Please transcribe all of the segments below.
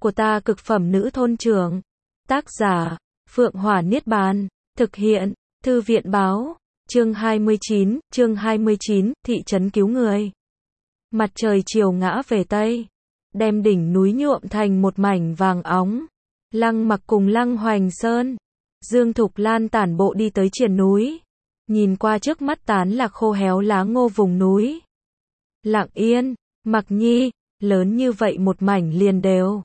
của ta cực phẩm nữ thôn trưởng. Tác giả, Phượng Hỏa Niết Bàn. Thực hiện, Thư viện Báo. Chương 29, thị trấn cứu người. Mặt trời chiều ngã về Tây, đem đỉnh núi nhuộm thành một mảnh vàng óng. Lăng Mặc cùng Lăng Hoành Sơn, Dương Thục Lan tản bộ đi tới triền núi, nhìn qua trước mắt tán lạc khô héo lá ngô vùng núi. Lặng Yên, Mặc Nhi, lớn như vậy một mảnh liền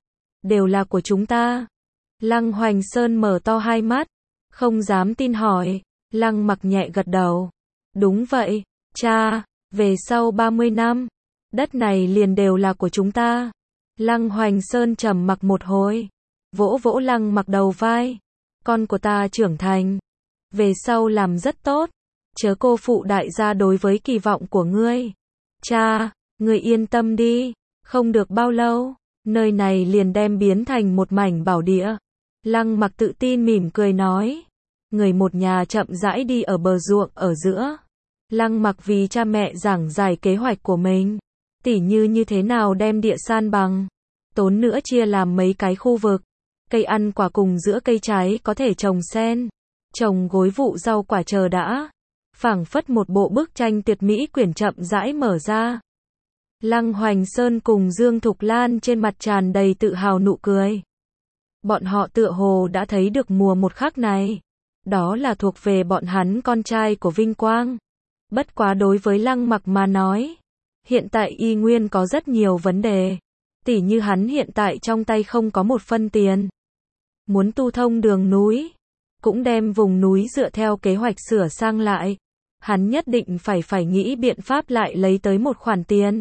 đều là của chúng ta. Lăng Hoành Sơn mở to hai mắt, không dám tin hỏi. Lăng Mặc nhẹ gật đầu. Đúng vậy, cha, về sau 30 năm, đất này liền đều là của chúng ta. Lăng Hoành Sơn trầm mặc một hồi, vỗ vỗ Lăng Mặc đầu vai. Con của ta trưởng thành, về sau làm rất tốt, chớ cô phụ đại gia đối với kỳ vọng của ngươi. Cha, ngươi yên tâm đi, không được bao lâu, nơi này liền đem biến thành một mảnh bảo địa. Lăng Mặc tự tin mỉm cười nói. Người một nhà chậm rãi đi ở bờ ruộng ở giữa. Lăng Mặc vì cha mẹ giảng giải kế hoạch của mình, tỉ như thế nào đem địa san bằng, tốn nữa chia làm mấy cái khu vực, cây ăn quả cùng giữa cây trái có thể trồng sen, trồng gối vụ rau quả chờ đã. Phảng phất một bộ bức tranh tuyệt mỹ quyển chậm rãi mở ra. Lăng Hoành Sơn cùng Dương Thục Lan trên mặt tràn đầy tự hào nụ cười. Bọn họ tựa hồ đã thấy được mùa một khắc này. Đó là thuộc về bọn hắn con trai của vinh quang. Bất quá đối với Lăng Mặc mà nói, hiện tại y nguyên có rất nhiều vấn đề. Tỉ như hắn hiện tại trong tay không có một phân tiền. Muốn tu thông đường núi, cũng đem vùng núi dựa theo kế hoạch sửa sang lại. Hắn nhất định phải nghĩ biện pháp lại lấy tới một khoản tiền.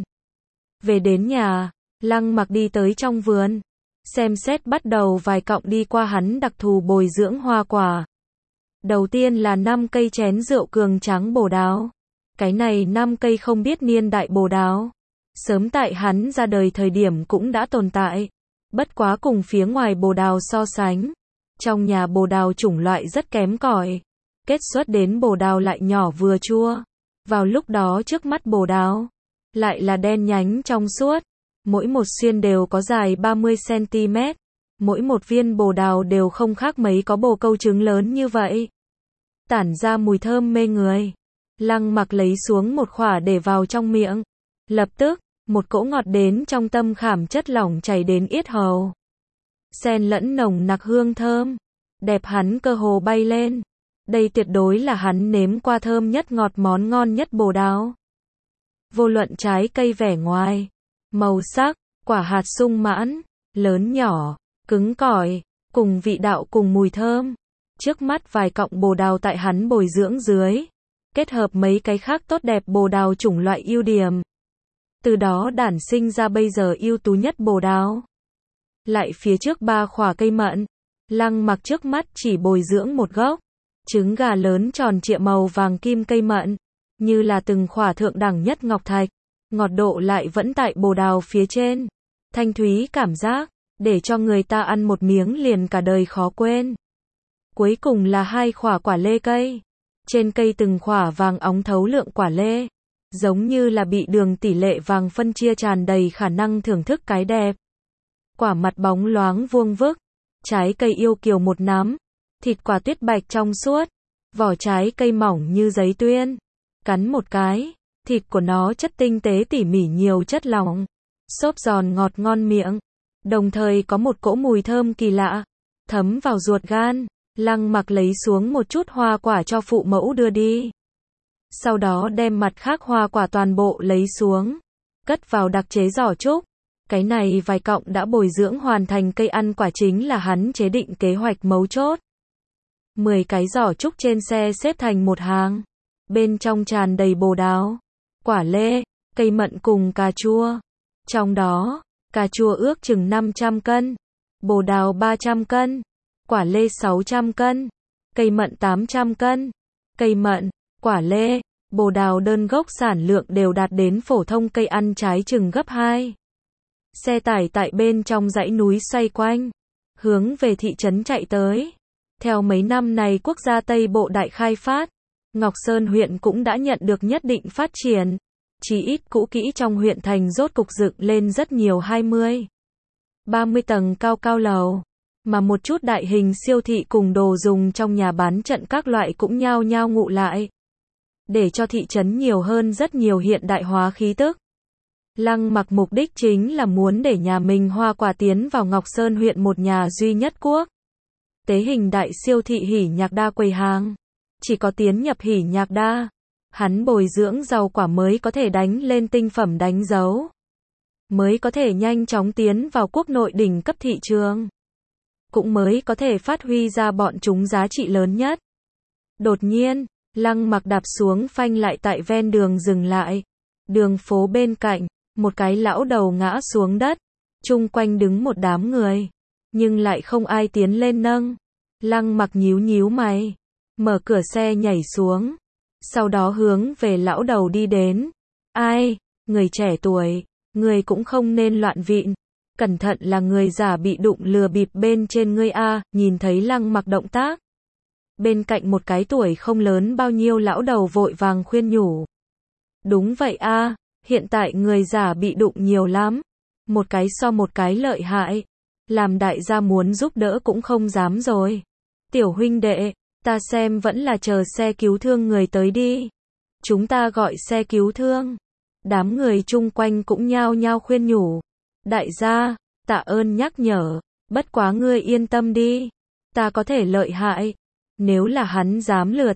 Về đến nhà, Lăng Mặc đi tới trong vườn, xem xét bắt đầu vài cọng đi qua hắn đặc thù bồi dưỡng hoa quả. Đầu tiên là 5 cây chén rượu cường trắng bồ đào. Cái này 5 cây không biết niên đại bồ đào, sớm tại hắn ra đời thời điểm cũng đã tồn tại. Bất quá cùng phía ngoài bồ đào so sánh, trong nhà bồ đào chủng loại rất kém cỏi, kết xuất đến bồ đào lại nhỏ vừa chua. Vào lúc đó trước mắt bồ đào lại là đen nhánh trong suốt, mỗi một xuyên đều có dài 30 cm, mỗi một viên bồ đào đều không khác mấy có bồ câu trứng lớn như vậy, tản ra mùi thơm mê người. Lăng Mặc lấy xuống một khỏa để vào trong miệng, lập tức một cỗ ngọt đến trong tâm khảm chất lỏng chảy đến yết hầu, xen lẫn nồng nặc hương thơm, đẹp hắn cơ hồ bay lên. Đây tuyệt đối là hắn nếm qua thơm nhất ngọt món ngon nhất bồ đào. Vô luận trái cây vẻ ngoài, màu sắc, quả hạt sung mãn, lớn nhỏ, cứng cỏi, cùng vị đạo cùng mùi thơm. Trước mắt vài cọng bồ đào tại hắn bồi dưỡng dưới, kết hợp mấy cái khác tốt đẹp bồ đào chủng loại ưu điểm, từ đó đản sinh ra bây giờ ưu tú nhất bồ đào. Lại phía trước 3 khỏa cây mận, Lăng Mặc trước mắt chỉ bồi dưỡng một gốc, trứng gà lớn tròn trịa màu vàng kim cây mận, như là từng khỏa thượng đẳng nhất ngọc thạch, ngọt độ lại vẫn tại bồ đào phía trên, thanh thúy cảm giác, để cho người ta ăn một miếng liền cả đời khó quên. Cuối cùng là 2 khỏa quả lê cây, trên cây từng khỏa vàng óng thấu lượng quả lê, giống như là bị đường tỷ lệ vàng phân chia tràn đầy khả năng thưởng thức cái đẹp. Quả mặt bóng loáng vuông vức, trái cây yêu kiều một nắm, thịt quả tuyết bạch trong suốt, vỏ trái cây mỏng như giấy tuyên, cắn một cái, thịt của nó chất tinh tế tỉ mỉ nhiều chất lỏng, xốp giòn ngọt ngon miệng, đồng thời có một cỗ mùi thơm kỳ lạ, thấm vào ruột gan. Lăng Mặc lấy xuống một chút hoa quả cho phụ mẫu đưa đi, sau đó đem mặt khác hoa quả toàn bộ lấy xuống, cất vào đặc chế giỏ trúc. Cái này vài cọng đã bồi dưỡng hoàn thành cây ăn quả chính là hắn chế định kế hoạch mấu chốt. 10 cái giỏ trúc trên xe xếp thành một hàng, bên trong tràn đầy bồ đào, quả lê, cây mận cùng cà chua. Trong đó, cà chua ước chừng 500 cân, bồ đào 300 cân, quả lê 600 cân, cây mận 800 cân. Cây mận, quả lê, bồ đào đơn gốc sản lượng đều đạt đến phổ thông cây ăn trái chừng gấp 2. Xe tải tại bên trong dãy núi xoay quanh, hướng về thị trấn chạy tới. Theo mấy năm này quốc gia Tây Bộ đại khai phát, Ngọc Sơn huyện cũng đã nhận được nhất định phát triển. Chí ít cũ kỹ trong huyện thành rốt cục dựng lên rất nhiều 20 30 tầng cao cao lầu. Mà một chút đại hình siêu thị cùng đồ dùng trong nhà bán trận các loại cũng nhao nhao ngụ lại. Để cho thị trấn nhiều hơn rất nhiều hiện đại hóa khí tức. Lăng Mặc mục đích chính là muốn để nhà mình hoa quả tiến vào Ngọc Sơn huyện một nhà duy nhất quốc tế hình đại siêu thị Hỉ Nhạc Đa quầy hàng. Chỉ có tiến nhập Hỉ Nhạc Đa, hắn bồi dưỡng rau quả mới có thể đánh lên tinh phẩm đánh dấu. Mới có thể nhanh chóng tiến vào quốc nội đỉnh cấp thị trường. Cũng mới có thể phát huy ra bọn chúng giá trị lớn nhất. Đột nhiên, Lăng Mặc đạp xuống phanh lại tại ven đường dừng lại. Đường phố bên cạnh, một cái lão đầu ngã xuống đất. Chung quanh đứng một đám người. Nhưng lại không ai tiến lên nâng. Lăng Mặc nhíu nhíu mày. Mở cửa xe nhảy xuống. Sau đó hướng về lão đầu đi đến. Ai, người trẻ tuổi, người cũng không nên loạn vịn. Cẩn thận là người giả bị đụng lừa bịp bên trên ngươi a. Nhìn thấy Lăng Mặc động tác. Bên cạnh một cái tuổi không lớn bao nhiêu lão đầu vội vàng khuyên nhủ. Đúng vậy a, hiện tại người giả bị đụng nhiều lắm. Một cái so một cái lợi hại. Làm đại gia muốn giúp đỡ cũng không dám rồi. Tiểu huynh đệ, ta xem vẫn là chờ xe cứu thương người tới đi. Chúng ta gọi xe cứu thương. Đám người chung quanh cũng nhao nhao khuyên nhủ. Đại gia, tạ ơn nhắc nhở. Bất quá ngươi yên tâm đi. Ta có thể lợi hại. Nếu là hắn dám lừa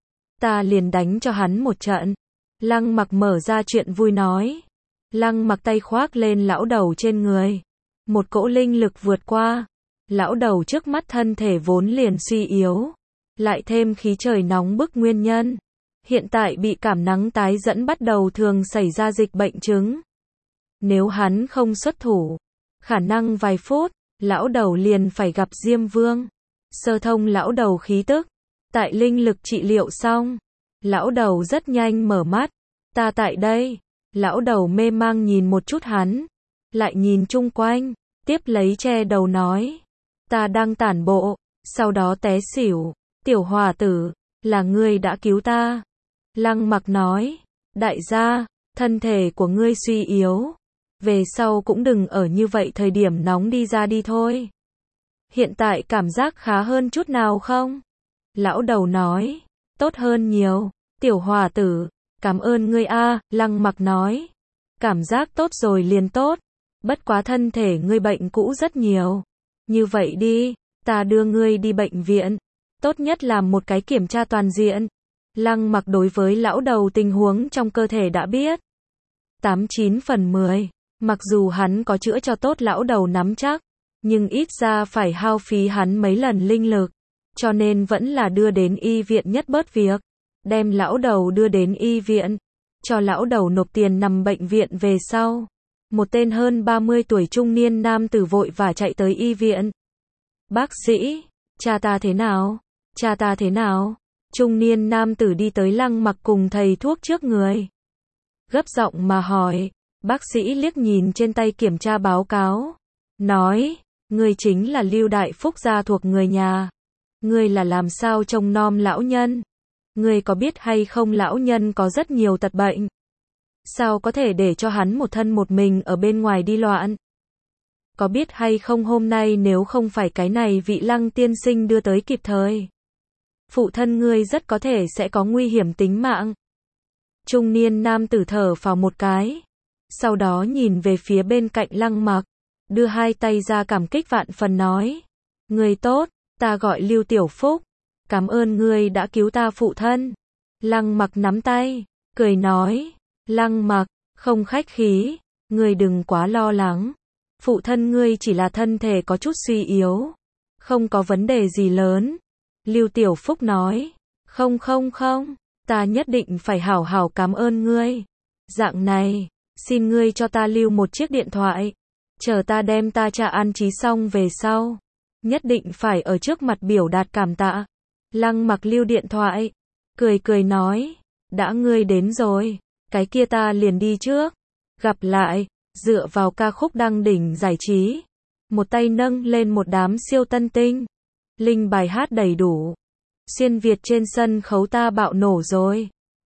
ta liền đánh cho hắn một trận. Lăng Mặc mở ra chuyện vui nói. Lăng Mặc tay khoác lên lão đầu trên người. Một cỗ linh lực vượt qua. Lão đầu trước mắt thân thể vốn liền suy yếu. Lại thêm khí trời nóng bức nguyên nhân. Hiện tại bị cảm nắng tái dẫn bắt đầu thường xảy ra dịch bệnh chứng. Nếu hắn không xuất thủ, khả năng vài phút, lão đầu liền phải gặp Diêm Vương. Sơ thông lão đầu khí tức. Tại linh lực trị liệu xong. Lão đầu rất nhanh mở mắt. Ta tại đây. Lão đầu mê mang nhìn một chút hắn. Lại nhìn chung quanh. Tiếp lấy che đầu nói. Ta đang tản bộ. Sau đó té xỉu. Tiểu hòa tử. Là ngươi đã cứu ta. Lăng Mặc nói. Đại gia. Thân thể của ngươi suy yếu. Về sau cũng đừng ở như vậy thời điểm nóng đi ra đi thôi. Hiện tại cảm giác khá hơn chút nào không? Lão đầu nói. Tốt hơn nhiều. Tiểu hòa tử. Cảm ơn ngươi a. Lăng Mặc nói. Cảm giác tốt rồi liền tốt. Bất quá thân thể ngươi bệnh cũ rất nhiều. Như vậy đi. Ta đưa ngươi đi bệnh viện. Tốt nhất làm một cái kiểm tra toàn diện. Lăng Mặc đối với lão đầu tình huống trong cơ thể đã biết. 89 phần 10. Mặc dù hắn có chữa cho tốt lão đầu nắm chắc. Nhưng ít ra phải hao phí hắn mấy lần linh lực. Cho nên vẫn là đưa đến y viện nhất bớt việc. Đem lão đầu đưa đến y viện. Cho lão đầu nộp tiền nằm bệnh viện về sau. Một tên hơn 30 tuổi trung niên nam tử vội và chạy tới y viện. Bác sĩ, cha ta thế nào? Cha ta thế nào? Trung niên nam tử đi tới Lăng Mặc cùng thầy thuốc trước người. Gấp giọng mà hỏi. Bác sĩ liếc nhìn trên tay kiểm tra báo cáo. Nói, ngươi chính là Lưu Đại Phúc gia thuộc người nhà. Ngươi là làm sao trông nom lão nhân? Ngươi có biết hay không lão nhân có rất nhiều tật bệnh. Sao có thể để cho hắn một thân một mình ở bên ngoài đi loạn? Có biết hay không hôm nay nếu không phải cái này vị Lăng tiên sinh đưa tới kịp thời. Phụ thân ngươi rất có thể sẽ có nguy hiểm tính mạng. Trung niên nam tử thở phào một cái. Sau đó nhìn về phía bên cạnh Lăng Mặc. Đưa hai tay ra cảm kích vạn phần nói. Ngươi tốt, ta gọi Lưu Tiểu Phúc. Cảm ơn ngươi đã cứu ta phụ thân. Lăng Mặc nắm tay, cười nói. Lăng Mặc, không khách khí. Ngươi đừng quá lo lắng. Phụ thân ngươi chỉ là thân thể có chút suy yếu. Không có vấn đề gì lớn. Lưu Tiểu Phúc nói. Không, ta nhất định phải hảo hảo cảm ơn ngươi. Dạng này, xin ngươi cho ta lưu một chiếc điện thoại. Chờ ta đem ta cha an trí xong về sau. Nhất định phải ở trước mặt biểu đạt cảm tạ. Lăng Mặc lưu điện thoại. Cười nói. Đã ngươi đến rồi. Cái kia ta liền đi trước. Gặp lại. Dựa vào ca khúc đăng đỉnh giải trí. Một tay nâng lên một đám siêu tân tinh. Linh bài hát đầy đủ. Xuyên Việt trên sân khấu ta bạo nổ rồi.